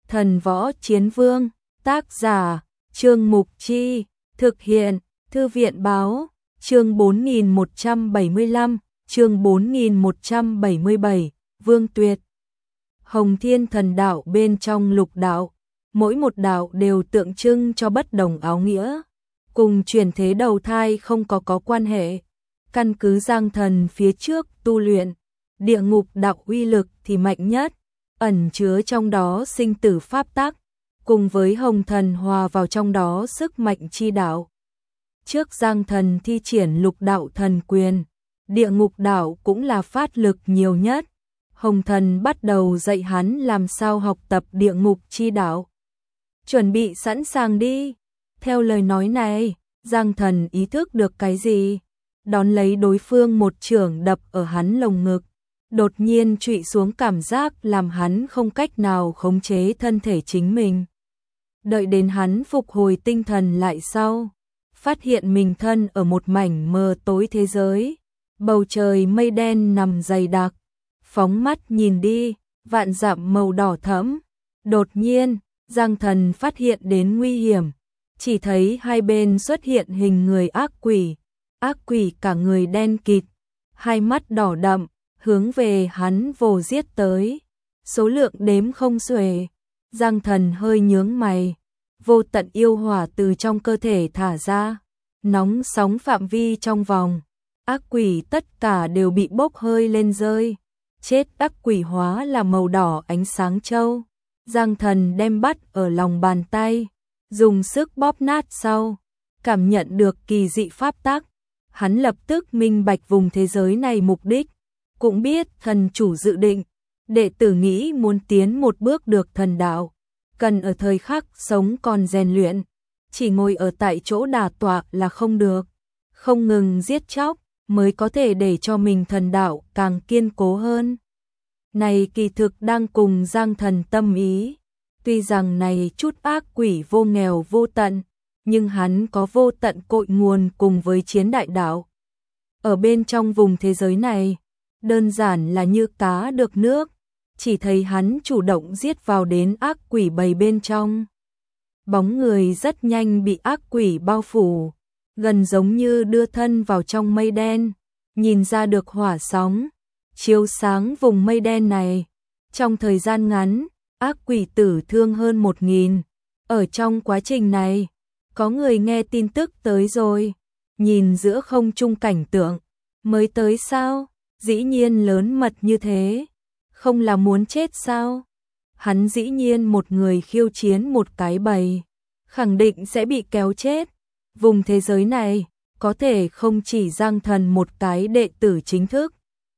Thần Võ Chiến Vương, tác giả, Trương Mục Chi, thực hiện, Thư viện Báo, chương 4175, chương 4177, Vương Tuyệt. Hồng Thiên Thần Đạo bên trong lục đạo, mỗi một đạo đều tượng trưng cho bất đồng áo nghĩa, cùng chuyển thế đầu thai không có quan hệ. Căn cứ Giang Thần phía trước tu luyện, địa ngục đạo uy lực thì mạnh nhất, ẩn chứa trong đó sinh tử pháp tắc, cùng với Hồng Thần hòa vào trong đó sức mạnh chi đạo. Trước Giang Thần thi triển lục đạo thần quyền, địa ngục đạo cũng là phát lực nhiều nhất. Hồng Thần bắt đầu dạy hắn làm sao học tập địa ngục chi đạo. Chuẩn bị sẵn sàng đi. Theo lời nói này, Giang Thần ý thức được cái gì? Đón lấy đối phương một chưởng đập ở hắn lồng ngực. Đột nhiên trụy xuống cảm giác làm hắn không cách nào khống chế thân thể chính mình. Đợi đến hắn phục hồi tinh thần lại sau, phát hiện mình thân ở một mảnh mờ tối thế giới. Bầu trời mây đen nằm dày đặc. Phóng mắt nhìn đi, vạn dặm màu đỏ thẫm. Đột nhiên, Giang Thần phát hiện đến nguy hiểm. Chỉ thấy hai bên xuất hiện hình người ác quỷ. Ác quỷ cả người đen kịt, hai mắt đỏ đậm, hướng về hắn vồ giết tới. Số lượng đếm không xuể. Giang Thần hơi nhướng mày. Vô tận yêu hỏa từ trong cơ thể thả ra. Nóng sóng phạm vi trong vòng. Ác quỷ tất cả đều bị bốc hơi lên rơi. Chết ác quỷ hóa là màu đỏ ánh sáng châu. Giang Thần đem bắt ở lòng bàn tay, dùng sức bóp nát sau, cảm nhận được kỳ dị pháp tắc. Hắn lập tức minh bạch vùng thế giới này mục đích, cũng biết thần chủ dự định, đệ tử nghĩ muốn tiến một bước được thần đạo, cần ở thời khắc sống còn rèn luyện, chỉ ngồi ở tại chỗ đả tọa là không được, không ngừng giết chóc mới có thể để cho mình thần đạo càng kiên cố hơn. Này kỳ thực đang cùng Giang Thần tâm ý, tuy rằng này chút ác quỷ vô nghèo vô tận, nhưng hắn có vô tận cội nguồn cùng với chiến đại đạo. Ở bên trong vùng thế giới này, đơn giản là như cá được nước, chỉ thấy hắn chủ động giết vào đến ác quỷ bầy bên trong. Bóng người rất nhanh bị ác quỷ bao phủ, gần giống như đưa thân vào trong mây đen, nhìn ra được hỏa sóng, chiếu sáng vùng mây đen này. Trong thời gian ngắn, ác quỷ tử thương hơn 1000. Ở trong quá trình này, có người nghe tin tức tới rồi, nhìn giữa không trung cảnh tượng, mới tới sao? Dĩ nhiên lớn mật như thế, không là muốn chết sao? Hắn dĩ nhiên một người khiêu chiến một cái bầy, khẳng định sẽ bị kéo chết. Vùng thế giới này, có thể không chỉ Giang Thần một cái đệ tử chính thức,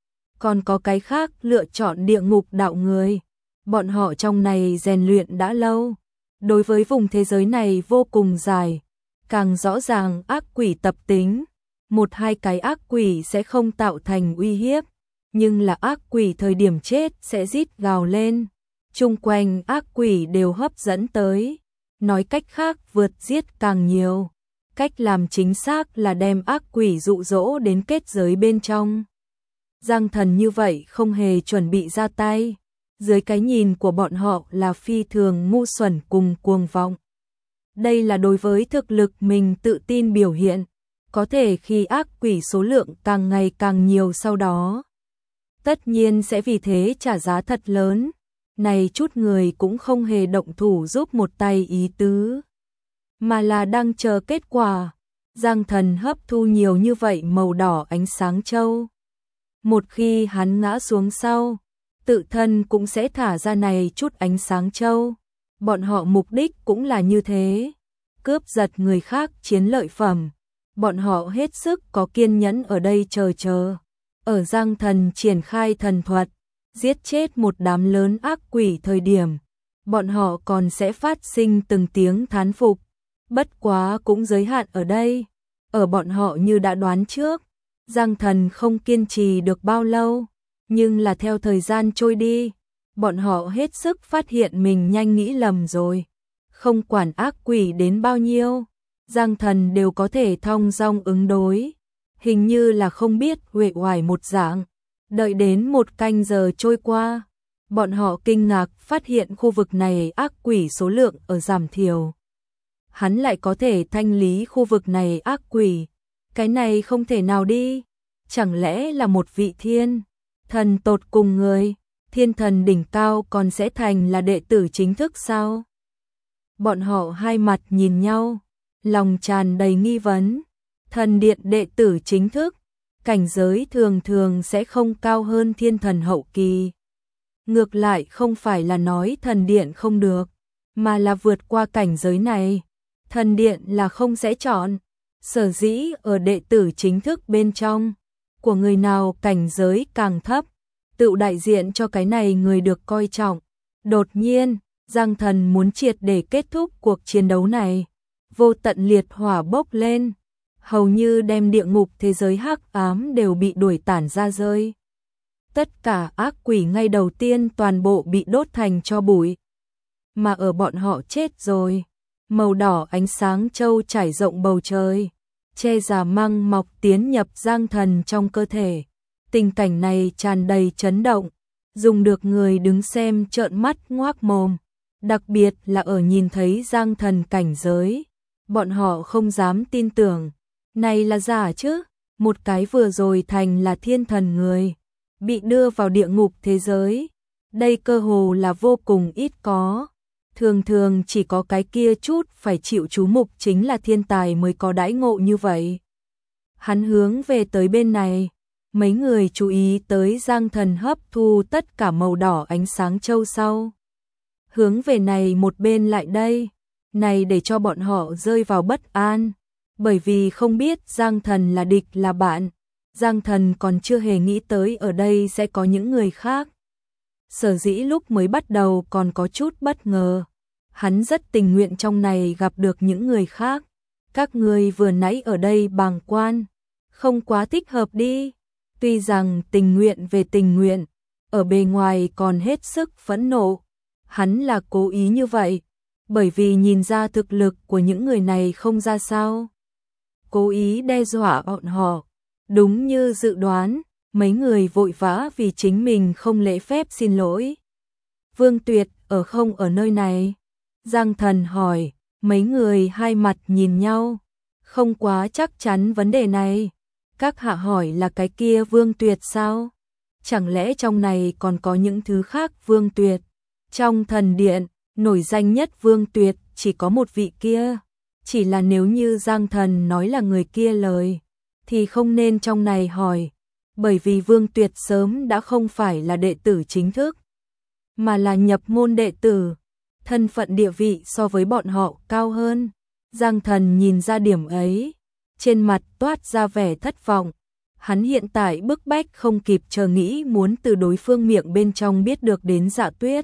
còn có cái khác lựa chọn địa ngục đạo người. Bọn họ trong này rèn luyện đã lâu, đối với vùng thế giới này vô cùng dài, càng rõ ràng ác quỷ tập tính. Một hai cái ác quỷ sẽ không tạo thành uy hiếp, nhưng là ác quỷ thời điểm chết sẽ rít gào lên. Chung quanh ác quỷ đều hấp dẫn tới, nói cách khác vượt giết càng nhiều. Cách làm chính xác là đem ác quỷ dụ dỗ đến kết giới bên trong. Giang Thần như vậy không hề chuẩn bị ra tay, dưới cái nhìn của bọn họ là phi thường ngu xuẩn cùng cuồng vọng. Đây là đối với thực lực mình tự tin biểu hiện, có thể khi ác quỷ số lượng càng ngày càng nhiều sau đó, tất nhiên sẽ vì thế trả giá thật lớn. Này chút người cũng không hề động thủ giúp một tay ý tứ, mà là đang chờ kết quả. Giang Thần hấp thu nhiều như vậy màu đỏ ánh sáng châu, một khi hắn ngã xuống sau, tự thân cũng sẽ thả ra này chút ánh sáng châu. Bọn họ mục đích cũng là như thế, cướp giật người khác chiến lợi phẩm. Bọn họ hết sức có kiên nhẫn ở đây chờ. Ở Giang Thần triển khai thần thuật, giết chết một đám lớn ác quỷ thời điểm, bọn họ còn sẽ phát sinh từng tiếng thán phục. Bất quá cũng giới hạn ở đây. Ở bọn họ như đã đoán trước, Giang Thần không kiên trì được bao lâu, nhưng là theo thời gian trôi đi, bọn họ hết sức phát hiện mình nhanh nghĩ lầm rồi. Không quản ác quỷ đến bao nhiêu, Giang Thần đều có thể thong dong ứng đối, hình như là không biết uể oải một dạng. Đợi đến 1 canh giờ trôi qua, Bọn họ kinh ngạc phát hiện khu vực này ác quỷ số lượng ở giảm thiểu. Hắn lại có thể thanh lý khu vực này ác quỷ. Cái này không thể nào đi. Chẳng lẽ là một vị thiên thần tột cùng người, thiên thần đỉnh cao còn sẽ thành là đệ tử chính thức sao? Bọn họ hai mặt nhìn nhau, lòng tràn đầy nghi vấn. Thần điện đệ tử chính thức, cảnh giới thường thường sẽ không cao hơn thiên thần hậu kỳ. Ngược lại không phải là nói thần điện không được, mà là vượt qua cảnh giới này. Thần điện là không sẽ chọn. Sở dĩ ở đệ tử chính thức bên trong của người nào cảnh giới càng thấp, tự đại diện cho cái này người được coi trọng. Đột nhiên, Giang Thần muốn triệt để kết thúc cuộc chiến đấu này. Vô tận liệt hỏa bốc lên, hầu như đem địa ngục thế giới hắc ám đều bị đuổi tản ra rơi. Tất cả ác quỷ ngay đầu tiên toàn bộ bị đốt thành tro bụi. Mà ở bọn họ chết rồi, màu đỏ ánh sáng châu trải rộng bầu trời, che giả măng mọc tiến nhập Giang Thần trong cơ thể. Tình cảnh này tràn đầy chấn động, dùng được người đứng xem trợn mắt ngoác mồm, đặc biệt là ở nhìn thấy Giang Thần cảnh giới, bọn họ không dám tin tưởng, này là giả chứ, một cái vừa rồi thành là thiên thần người, bị đưa vào địa ngục thế giới, đây cơ hồ là vô cùng ít có. Thường thường chỉ có cái kia chút phải chịu chú mục chính là thiên tài mới có đãi ngộ như vậy. Hắn hướng về tới bên này, mấy người chú ý tới Giang Thần hấp thu tất cả màu đỏ ánh sáng châu sau. Hướng về này một bên lại đây, này để cho bọn họ rơi vào bất an, bởi vì không biết Giang Thần là địch là bạn. Giang Thần còn chưa hề nghĩ tới ở đây sẽ có những người khác. Sở dĩ lúc mới bắt đầu còn có chút bất ngờ. Hắn rất tình nguyện trong này gặp được những người khác. Các người vừa nãy ở đây bàng quan, không quá thích hợp đi. Tuy rằng tình nguyện về tình nguyện, ở bề ngoài còn hết sức phẫn nộ. Hắn là cố ý như vậy, bởi vì nhìn ra thực lực của những người này không ra sao. Cố ý đe dọa bọn họ. Đúng như dự đoán, mấy người vội vã vì chính mình không lễ phép xin lỗi. Vương Tuyệt ở không ở nơi này? Giang Thần hỏi, mấy người hai mặt nhìn nhau, không quá chắc chắn vấn đề này. Các hạ hỏi là cái kia Vương Tuyệt sao? Chẳng lẽ trong này còn có những thứ khác Vương Tuyệt? Trong thần điện, nổi danh nhất Vương Tuyệt chỉ có một vị kia. Chỉ là nếu như Giang Thần nói là người kia lời, thì không nên trong này hỏi, bởi vì Vương Tuyệt sớm đã không phải là đệ tử chính thức, mà là nhập môn đệ tử, thân phận địa vị so với bọn họ cao hơn. Giang Thần nhìn ra điểm ấy, trên mặt toát ra vẻ thất vọng. Hắn hiện tại bức bách không kịp chờ nghĩ muốn từ đối phương miệng bên trong biết được đến Dạ Tuyết.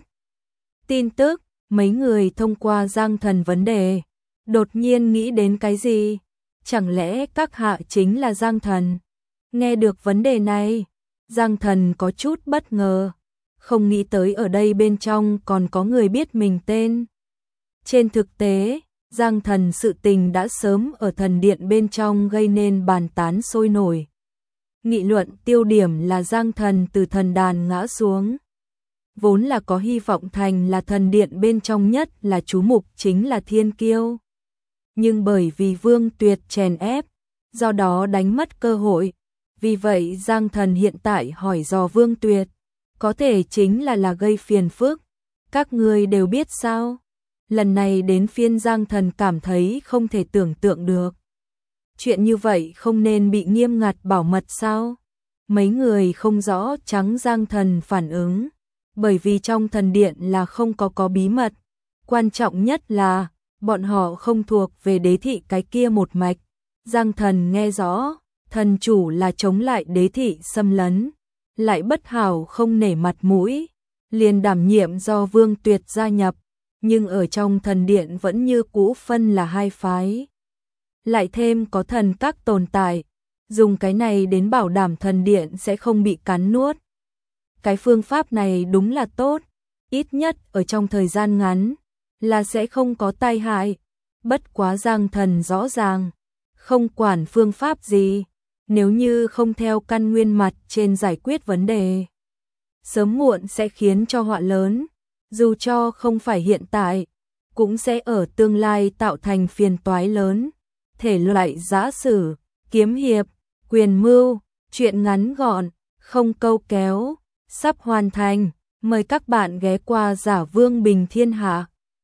Tin tức, mấy người thông qua Giang Thần vấn đề, đột nhiên nghĩ đến cái gì? Chẳng lẽ các hạ chính là Giang Thần? Nghe được vấn đề này, Giang Thần có chút bất ngờ, không nghĩ tới ở đây bên trong còn có người biết mình tên. Trên thực tế, Giang Thần sự tình đã sớm ở thần điện bên trong gây nên bàn tán sôi nổi. Nghị luận tiêu điểm là Giang Thần từ thần đàn ngã xuống. Vốn là có hy vọng thành là thần điện bên trong nhất là chú mục chính là thiên kiêu. Nhưng bởi vì Vương Tuyệt chèn ép, do đó đánh mất cơ hội. Vì vậy Giang Thần hiện tại hỏi dò Vương Tuyệt, có thể chính là gây phiền phức. Các người đều biết sao? Lần này đến phiên Giang Thần cảm thấy không thể tưởng tượng được. Chuyện như vậy không nên bị nghiêm ngặt bảo mật sao? Mấy người không rõ trắng Giang Thần phản ứng, bởi vì trong thần điện là không có bí mật. Quan trọng nhất là bọn họ không thuộc về đế thị cái kia một mạch. Giang Thần nghe rõ, thần chủ là chống lại đế thị xâm lấn, lại bất hảo không nể mặt mũi, liền đảm nhiệm do Vương Tuyệt gia nhập, nhưng ở trong thần điện vẫn như cũ phân là hai phái. Lại thêm có thần các tồn tại, dùng cái này đến bảo đảm thần điện sẽ không bị cắn nuốt. Cái phương pháp này đúng là tốt, ít nhất ở trong thời gian ngắn là sẽ không có tai hại. Bất quá Giang Thần rõ ràng, không quản phương pháp gì, nếu như không theo căn nguyên mặt trên giải quyết vấn đề, sớm muộn sẽ khiến cho họa lớn, dù cho không phải hiện tại, cũng sẽ ở tương lai tạo thành phiền toái lớn. Thể loại giã sử, kiếm hiệp, quyền mưu, truyện ngắn gọn, không câu kéo, sắp hoàn thành. Mời các bạn ghé qua Giả Vương Bình Thiên Hạ.